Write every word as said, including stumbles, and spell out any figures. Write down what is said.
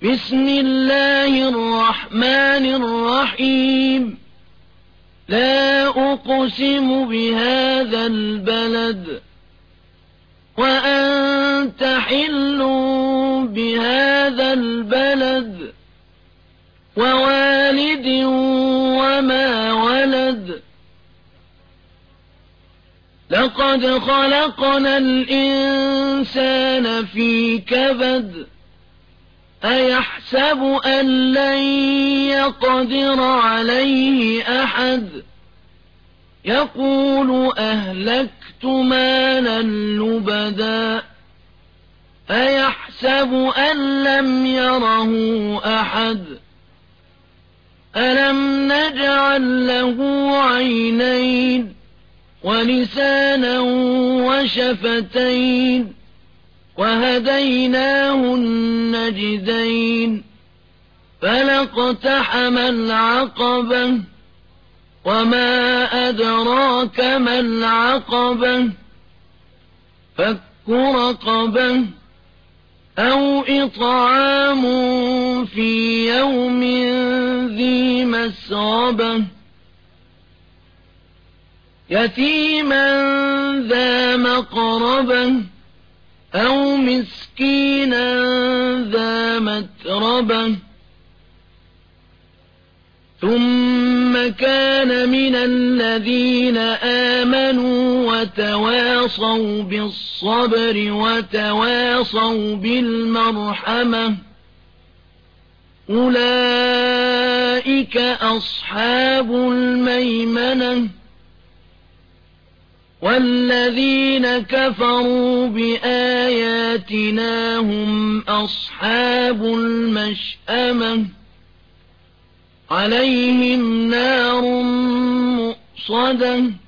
بسم الله الرحمن الرحيم لا أقسم بهذا البلد وأنت حل بهذا البلد ووالد وما ولد لقد خلقنا الإنسان في كبد أيحسب أن لن يقدر عليه أحد يقول أهلكت مالا لبدا أيحسب أن لم يره أحد ألم نجعل له عينين ولسانا وشفتين وهديناه النجدين فلاقتحم العقبة وما أدراك ما العقبة فك رقبة أو إطعام في يوم ذي مسغبة يتيما ذا مقربة أو مسكينا ذا متربة ثم كان من الذين آمنوا وتواصوا بالصبر وتواصوا بالمرحمة أولئك أصحاب الميمنة والذين كفروا بآياتنا هم أصحاب المشأمة عليهم نار مؤصدة